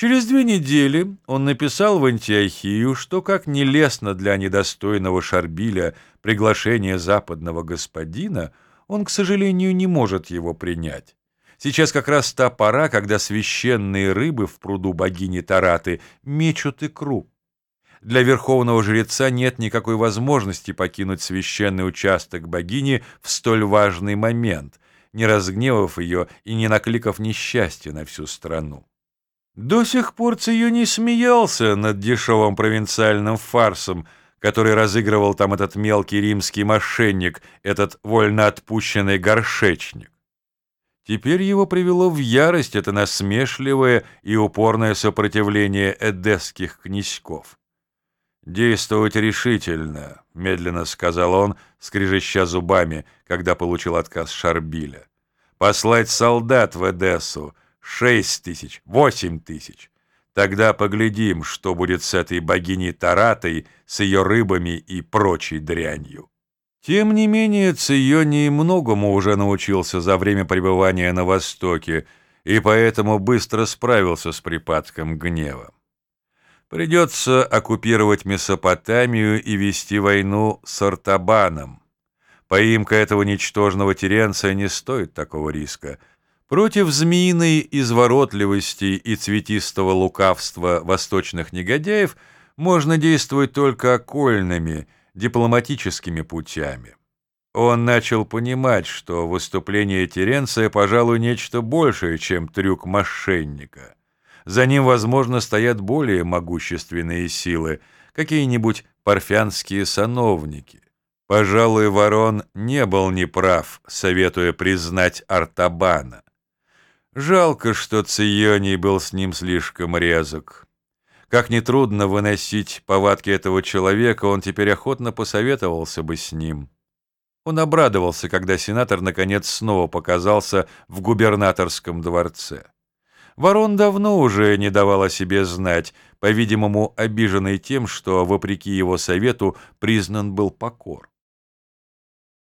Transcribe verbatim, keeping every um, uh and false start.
Через две недели он написал в Антиохию, что как нелестно для недостойного Шарбиля приглашение западного господина, он, к сожалению, не может его принять. Сейчас как раз та пора, когда священные рыбы в пруду богини Тараты мечут икру. Для верховного жреца нет никакой возможности покинуть священный участок богини в столь важный момент, не разгневав ее и не накликав несчастье на всю страну. До сих пор Ционий смеялся над дешевым провинциальным фарсом, который разыгрывал там этот мелкий римский мошенник, этот вольноотпущенный горшечник. Теперь его привело в ярость это насмешливое и упорное сопротивление эдесских князьков. «Действовать решительно», — медленно сказал он, скрежеща зубами, когда получил отказ Шарбиля. «Послать солдат в Эдессу, шесть тысяч, восемь тысяч. Тогда поглядим, что будет с этой богиней Таратой, с ее рыбами и прочей дрянью». Тем не менее, Ционий многому уже научился за время пребывания на Востоке, и поэтому быстро справился с припадком гнева. Придется оккупировать Месопотамию и вести войну с Артабаном. Поимка этого ничтожного Теренция не стоит такого риска. Против змеиной изворотливости и цветистого лукавства восточных негодяев можно действовать только окольными, дипломатическими путями. Он начал понимать, что выступление Теренция, пожалуй, нечто большее, чем трюк мошенника. За ним, возможно, стоят более могущественные силы, какие-нибудь парфянские сановники. Пожалуй, Ворон не был неправ, советуя признать Артабана. Жалко, что Ционий был с ним слишком резок. Как нетрудно выносить повадки этого человека, он теперь охотно посоветовался бы с ним. Он обрадовался, когда сенатор наконец снова показался в губернаторском дворце. Ворон давно уже не давал о себе знать, по-видимому, обиженный тем, что, вопреки его совету, признан был покор.